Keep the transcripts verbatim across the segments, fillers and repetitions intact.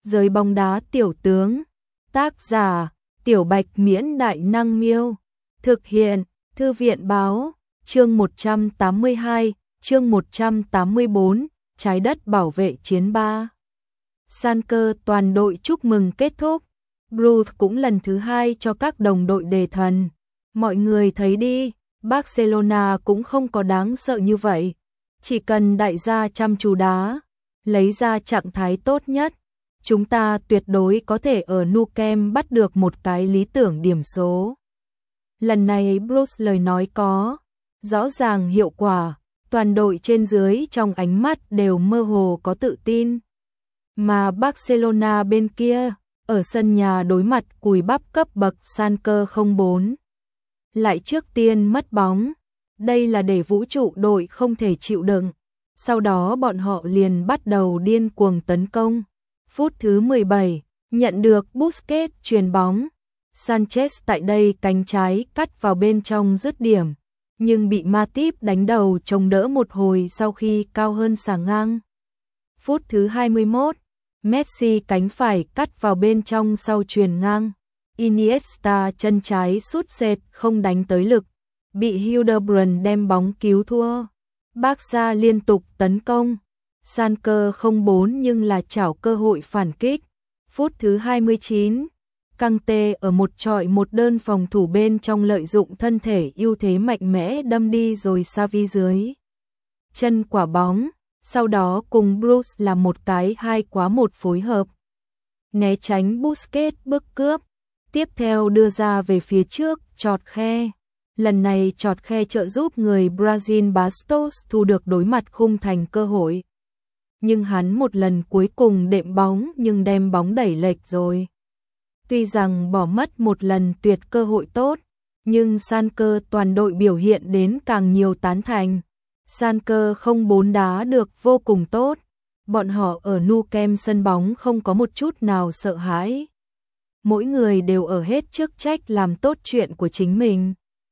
Giới bóng đá tiểu tướng. Tác giả: Tiểu Bạch Miễn Đại Năng Miêu. Thực hiện: Thư viện Báo. Chương một trăm tám mươi hai, chương một trăm tám mươi bốn, Trái đất bảo vệ chiến ba. San cơ toàn đội chúc mừng kết thúc. Bruce cũng lần thứ hai cho các đồng đội đề thần. Mọi người thấy đi, Barcelona cũng không có đáng sợ như vậy. Chỉ cần đại gia chăm chú đá, lấy ra trạng thái tốt nhất, chúng ta tuyệt đối có thể ở Nou Camp bắt được một cái lý tưởng điểm số. Lần này Bruce lời nói có rõ ràng hiệu quả, toàn đội trên dưới trong ánh mắt đều mơ hồ có tự tin. Mà Barcelona bên kia, ở sân nhà đối mặt cùi bắp cấp bậc Schalke không bốn. Lại trước tiên mất bóng, đây là để vũ trụ đội không thể chịu đựng. Sau đó bọn họ liền bắt đầu điên cuồng tấn công. Phút thứ mười bảy, nhận được Busquets chuyền bóng. Sanchez tại đây cánh trái cắt vào bên trong dứt điểm, nhưng bị Matip đánh đầu chống đỡ một hồi sau khi cao hơn xà ngang. Phút thứ hai mươi mốt, Messi cánh phải cắt vào bên trong sau chuyền ngang. Iniesta chân trái sút sệt không đánh tới lực, bị Hildebrand đem bóng cứu thua. Barca liên tục tấn công, Schalke không bốn nhưng là chảo cơ hội phản kích. Phút thứ hai mươi chín, Kanté ở một chọi một đơn phòng thủ bên trong lợi dụng thân thể ưu thế mạnh mẽ đâm đi rồi Xavi dưới chân quả bóng, sau đó cùng Bruce là một cái hai quá một phối hợp. Né tránh Busquets bước cướp, tiếp theo đưa ra về phía trước, chọt khe. Lần này chọt khe trợ giúp người Brazil Bastos thu được đối mặt khung thành cơ hội. Nhưng hắn một lần cuối cùng đệm bóng nhưng đem bóng đẩy lệch rồi. Tuy rằng bỏ mất một lần tuyệt cơ hội tốt, nhưng Schalke toàn đội biểu hiện đến càng nhiều tán thành. Schalke không bốn đá được vô cùng tốt, bọn họ ở Nou Camp sân bóng không có một chút nào sợ hãi. Mỗi người đều ở hết chức trách làm tốt chuyện của chính mình.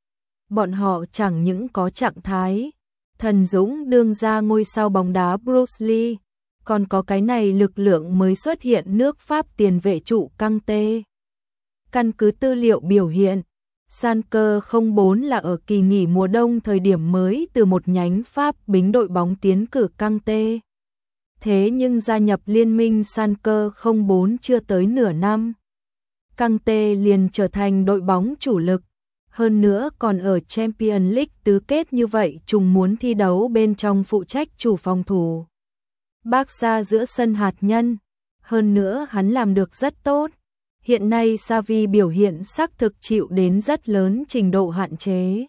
Bọn họ chẳng những có trạng thái thần dũng đương ra ngôi sao bóng đá Bruce Lee, còn có cái này lực lượng mới xuất hiện nước Pháp tiền vệ trụ Kanté. Căn cứ tư liệu biểu hiện, Schalke không bốn là ở kỳ nghỉ mùa đông thời điểm mới từ một nhánh Pháp bính đội bóng tiến cử Kanté. Thế nhưng gia nhập liên minh Schalke không bốn chưa tới nửa năm, Kanté liền trở thành đội bóng chủ lực. Hơn nữa còn ở Champions League tứ kết như vậy trùng muốn thi đấu bên trong phụ trách chủ phòng thủ. Barca giữa sân hạt nhân, hơn nữa hắn làm được rất tốt. Hiện nay Xavi biểu hiện xác thực chịu đến rất lớn trình độ hạn chế.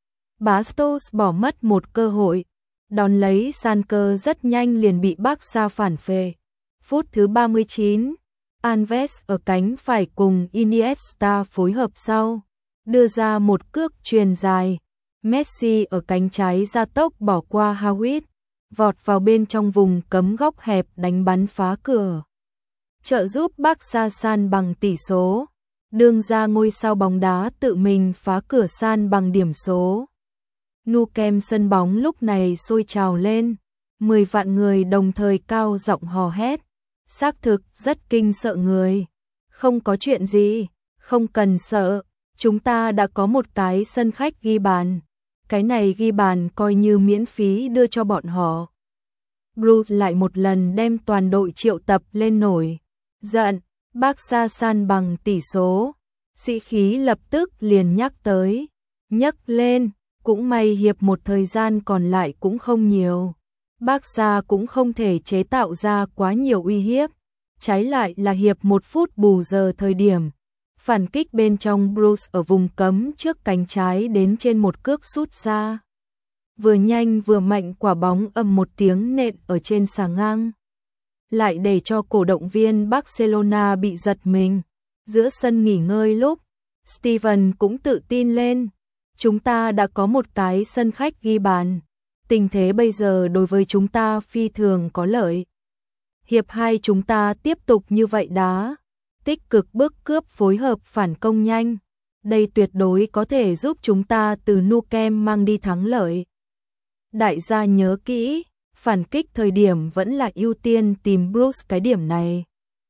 Bastos bỏ mất một cơ hội, đón lấy Schalke rất nhanh liền bị Barca phản phệ. Phút thứ ba mươi chín, Alves ở cánh phải cùng Iniesta phối hợp sau, đưa ra một cước chuyền dài. Messi ở cánh trái gia tốc bỏ qua Hawit, vọt vào bên trong vùng cấm góc hẹp đánh bắn phá cửa, trợ giúp Barca san bằng tỷ số. Đương ra ngôi sao bóng đá tự mình phá cửa san bằng điểm số. Nou Camp sân bóng lúc này sôi trào lên, mười vạn người đồng thời cao giọng hò hét. Xác thực rất kinh sợ người. Không có chuyện gì, không cần sợ, chúng ta đã có một cái sân khách ghi bàn. Cái này ghi bàn coi như miễn phí đưa cho bọn họ. Bruce lại một lần đem toàn đội triệu tập lên nổi giận. Barca san bằng tỷ số, sĩ khí lập tức liền nhắc tới, nhấc lên. Cũng may hiệp một thời gian còn lại cũng không nhiều, Barca cũng không thể chế tạo ra quá nhiều uy hiếp. Trái lại là hiệp một phút bù giờ thời điểm, phản kích bên trong Bruce ở vùng cấm trước cánh trái đến trên một cước sút xa. Vừa nhanh vừa mạnh quả bóng ầm một tiếng nện ở trên xà ngang, lại để cho cổ động viên Barcelona bị giật mình. Giữa sân nghỉ ngơi lúc, Steven cũng tự tin lên. Chúng ta đã có một cái sân khách ghi bàn. Tình thế bây giờ đối với chúng ta phi thường có lợi. Hiệp hai chúng ta tiếp tục như vậy đá, tích cực bước cướp phối hợp phản công nhanh. Đây tuyệt đối có thể giúp chúng ta từ Nou Camp mang đi thắng lợi. Đại gia nhớ kỹ, phản kích thời điểm vẫn là ưu tiên tìm Bruce cái điểm này.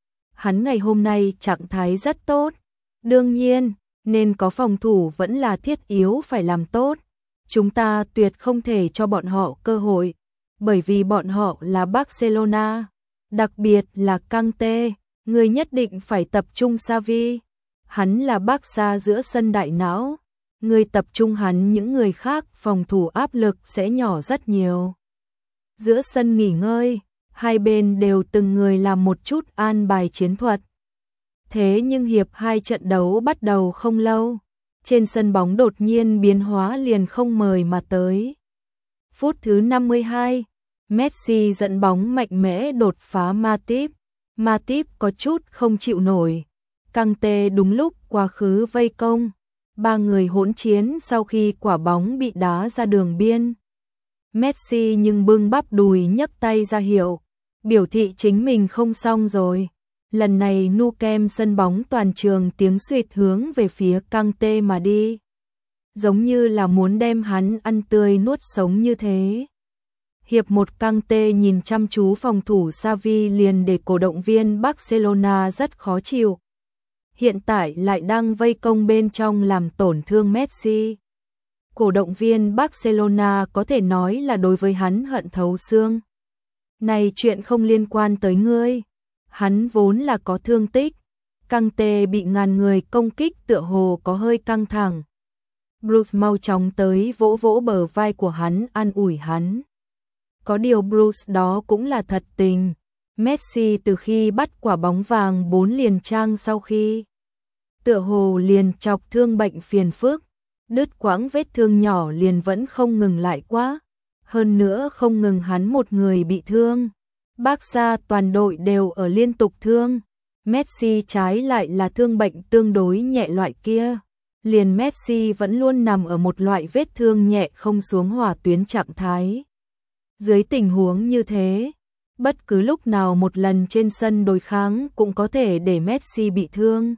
hắn ngày hôm nay trạng thái rất tốt. Đương nhiên, nên có phòng thủ vẫn là thiết yếu phải làm tốt. Chúng ta tuyệt không thể cho bọn họ cơ hội, bởi vì bọn họ là Barcelona, đặc biệt là Kanté, người nhất định phải tập trung Xavi. Hắn là Barca giữa sân đại não, người tập trung hắn, những người khác phòng thủ áp lực sẽ nhỏ rất nhiều. Giữa sân nghỉ ngơi, hai bên đều từng người làm một chút an bài chiến thuật. Thế nhưng hiệp hai trận đấu bắt đầu không lâu, trên sân bóng đột nhiên biến hóa liền không mời mà tới. Phút thứ năm mươi hai, Messi dẫn bóng mạnh mẽ đột phá Matip. Matip có chút không chịu nổi. Kanté đúng lúc quá khứ vây công. Ba người hỗn chiến sau khi quả bóng bị đá ra đường biên. Messi nhưng bưng bắp đùi nhấc tay ra hiệu, biểu thị chính mình không xong rồi. Lần này nu kem sân bóng toàn trường tiếng suýt hướng về phía Kanté mà đi. Giống như là muốn đem hắn ăn tươi nuốt sống như thế. Hiệp một Kanté nhìn chăm chú phòng thủ Xavi liền để cổ động viên Barcelona rất khó chịu. Hiện tại lại đang vây công bên trong làm tổn thương Messi. Cổ động viên Barcelona có thể nói là đối với hắn hận thấu xương. Này chuyện không liên quan tới ngươi. Hắn vốn là có thương tích. Kanté bị ngàn người công kích tựa hồ có hơi căng thẳng. Bruce mau chóng tới vỗ vỗ bờ vai của hắn an ủi hắn. Có điều Bruce đó cũng là thật tình. Messi từ khi bắt quả bóng vàng bốn liền trang sau khi tựa hồ liền chọc thương bệnh phiền phức, đứt quãng vết thương nhỏ liền vẫn không ngừng lại quá. Hơn nữa không ngừng hắn một người bị thương. Barca toàn đội đều ở liên tục thương. Messi trái lại là thương bệnh tương đối nhẹ loại kia. Liền Messi vẫn luôn nằm ở một loại vết thương nhẹ không xuống hỏa tuyến trạng thái. Dưới tình huống như thế, bất cứ lúc nào một lần trên sân đối kháng cũng có thể để Messi bị thương.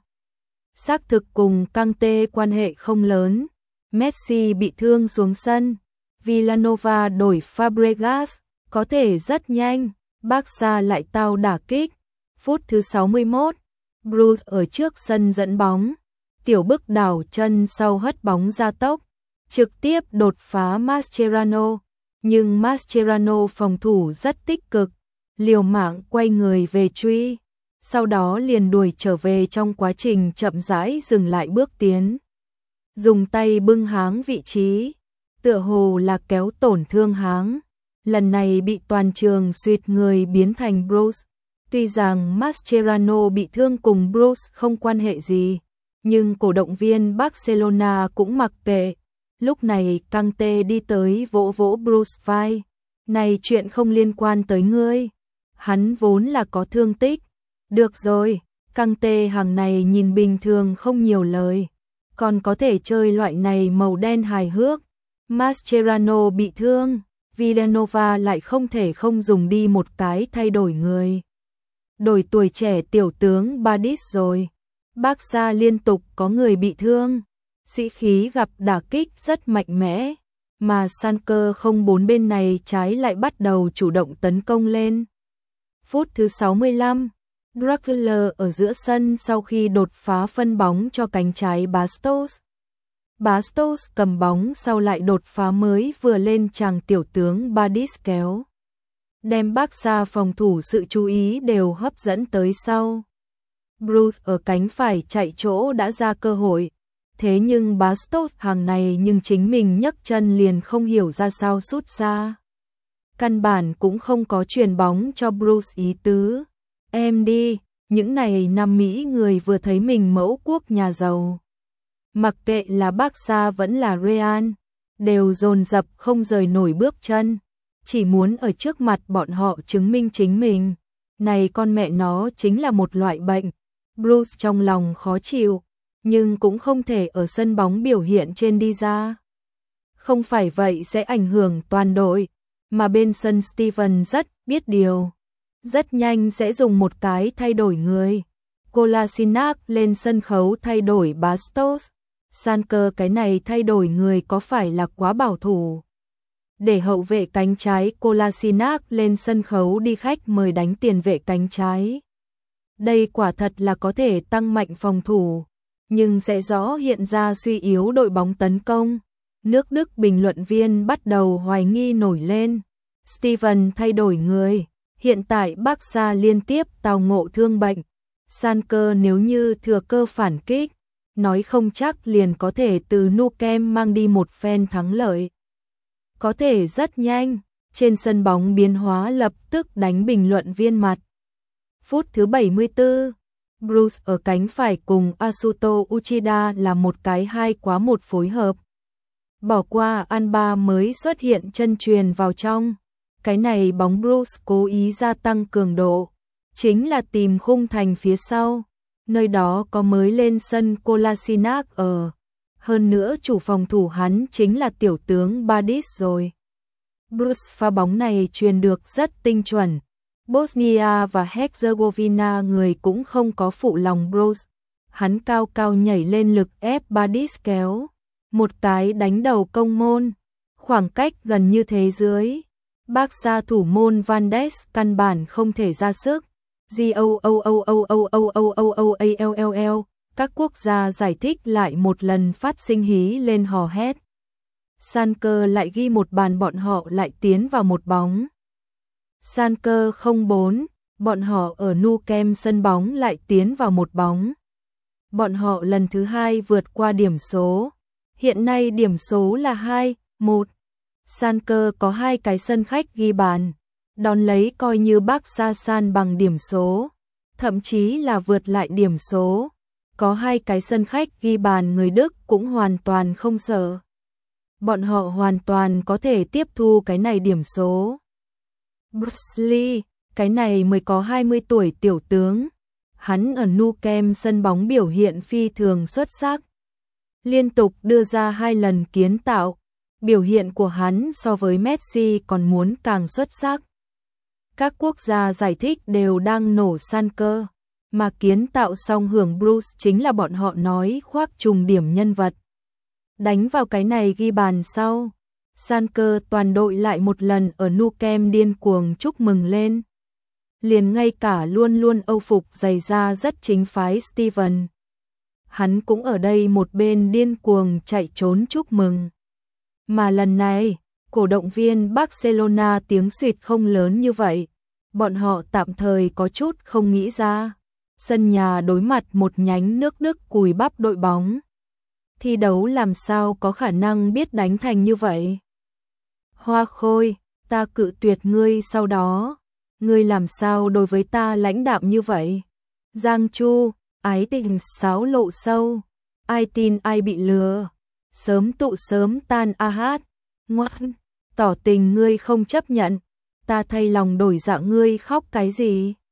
Xác thực cùng Kanté quan hệ không lớn. Messi bị thương xuống sân. Villanova đổi Fabregas, có thể rất nhanh. Barca lại tao đả kích. Phút thứ sáu mươi mốt, Bruce ở trước sân dẫn bóng. Tiểu bức đảo chân sau hất bóng ra tốc, trực tiếp đột phá Mascherano. Nhưng Mascherano phòng thủ rất tích cực, liều mạng quay người về truy. Sau đó liền đuổi trở về, trong quá trình chậm rãi dừng lại bước tiến. Dùng tay bưng háng vị trí, tựa hồ là kéo tổn thương háng. Lần này bị toàn trường suýt người biến thành Bruce. Tuy rằng Mascherano bị thương cùng Bruce không quan hệ gì, nhưng cổ động viên Barcelona cũng mặc kệ. Lúc này Kanté đi tới vỗ vỗ Bruce vai. Này chuyện không liên quan tới ngươi. Hắn vốn là có thương tích. Được rồi, Kanté hàng này nhìn bình thường không nhiều lời. Còn có thể chơi loại này màu đen hài hước. Mascherano bị thương, Villanova lại không thể không dùng đi một cái thay đổi người. Đổi tuổi trẻ tiểu tướng Badis rồi. Barca liên tục có người bị thương. Sĩ khí gặp đả kích rất mạnh mẽ. Mà Schalke không bốn bên này trái lại bắt đầu chủ động tấn công lên. Phút thứ sáu mươi lăm, Draxler ở giữa sân sau khi đột phá phân bóng cho cánh trái Bastos. Bastos cầm bóng sau lại đột phá mới vừa lên chàng tiểu tướng Badis kéo. Đem Barca phòng thủ sự chú ý đều hấp dẫn tới sau. Bruce ở cánh phải chạy chỗ đã ra cơ hội. Thế nhưng Bastos hàng này nhưng chính mình nhấc chân liền không hiểu ra sao sút xa. Căn bản cũng không có chuyền bóng cho Bruce ý tứ. Em đi, những này Nam Mỹ người vừa thấy mình mẫu quốc nhà giàu. Mặc kệ là Barca vẫn là Real, đều dồn dập không rời nổi bước chân. Chỉ muốn ở trước mặt bọn họ chứng minh chính mình. Này con mẹ nó chính là một loại bệnh. Bruce trong lòng khó chịu, nhưng cũng không thể ở sân bóng biểu hiện trên đi ra. Không phải vậy sẽ ảnh hưởng toàn đội, mà bên sân Steven rất biết điều. Rất nhanh sẽ dùng một cái thay đổi người. Kolasinac lên sân khấu thay đổi Bastos. Schalke cái này thay đổi người có phải là quá bảo thủ. Để hậu vệ cánh trái Kolasinac lên sân khấu đi khách mời đánh tiền vệ cánh trái. Đây quả thật là có thể tăng mạnh phòng thủ, nhưng sẽ rõ hiện ra suy yếu đội bóng tấn công. Nước Đức bình luận viên bắt đầu hoài nghi nổi lên. Steven thay đổi người. Hiện tại Barca liên tiếp tao ngộ thương bệnh. Schalke nếu như thừa cơ phản kích, nói không chắc liền có thể từ Nou Camp mang đi một phen thắng lợi. Có thể rất nhanh, trên sân bóng biến hóa lập tức đánh bình luận viên mặt. Phút thứ bảy mươi tư, Bruce ở cánh phải cùng Asuto Uchida là một cái hai quá một phối hợp. Bỏ qua Alba mới xuất hiện chân chuyền vào trong. Cái này bóng Bruce cố ý gia tăng cường độ, chính là tìm khung thành phía sau. Nơi đó có mới lên sân Kolasinac ở. Hơn nữa chủ phòng thủ hắn chính là tiểu tướng Badis rồi. Bruce pha bóng này truyền được rất tinh chuẩn. Bosnia và Herzegovina người cũng không có phụ lòng Bruce. Hắn cao cao nhảy lên lực ép Badis kéo. Một cái đánh đầu công môn. Khoảng cách gần như thế dưới. Barca thủ môn Van Dijk căn bản không thể ra sức. Goooooooooooooooall, các quốc gia giải thích lại một lần phát sinh hí lên hò hét. Schalke lại ghi một bàn, bọn họ lại tiến vào một bóng. Schalke không bốn, bọn họ ở Nou Camp sân bóng lại tiến vào một bóng. Bọn họ lần thứ hai vượt qua điểm số. Hiện nay điểm số là hai một. Schalke có hai cái sân khách ghi bàn, đón lấy coi như Barca san bằng điểm số, thậm chí là vượt lại điểm số. Có hai cái sân khách ghi bàn, người Đức cũng hoàn toàn không sợ. Bọn họ hoàn toàn có thể tiếp thu cái này điểm số. Bruce Lee, cái này mới có hai mươi tuổi tiểu tướng. Hắn ở Nou Camp sân bóng biểu hiện phi thường xuất sắc. Liên tục đưa ra hai lần kiến tạo. Biểu hiện của hắn so với Messi còn muốn càng xuất sắc. Các quốc gia giải thích đều đang nổ Schalke, mà kiến tạo song hưởng Bruce chính là bọn họ nói khoác trùng điểm nhân vật. Đánh vào cái này ghi bàn sau, Schalke toàn đội lại một lần ở Nou Camp điên cuồng chúc mừng lên. Liền ngay cả luôn luôn âu phục giày da rất chính phái Steven. Hắn cũng ở đây một bên điên cuồng chạy trốn chúc mừng. Mà lần này, cổ động viên Barcelona tiếng suýt không lớn như vậy. Bọn họ tạm thời có chút không nghĩ ra. Sân nhà đối mặt một nhánh nước Đức cùi bắp đội bóng. Thi đấu làm sao có khả năng biết đánh thành như vậy? Hoa Khôi, ta cự tuyệt ngươi sau đó. Ngươi làm sao đối với ta lãnh đạm như vậy? Giang Chu, ái tình sáo lộ sâu. Ai tin ai bị lừa? Sớm tụ sớm tan a hát. Ngoan, tỏ tình ngươi không chấp nhận. Ta thay lòng đổi dạ, ngươi khóc cái gì?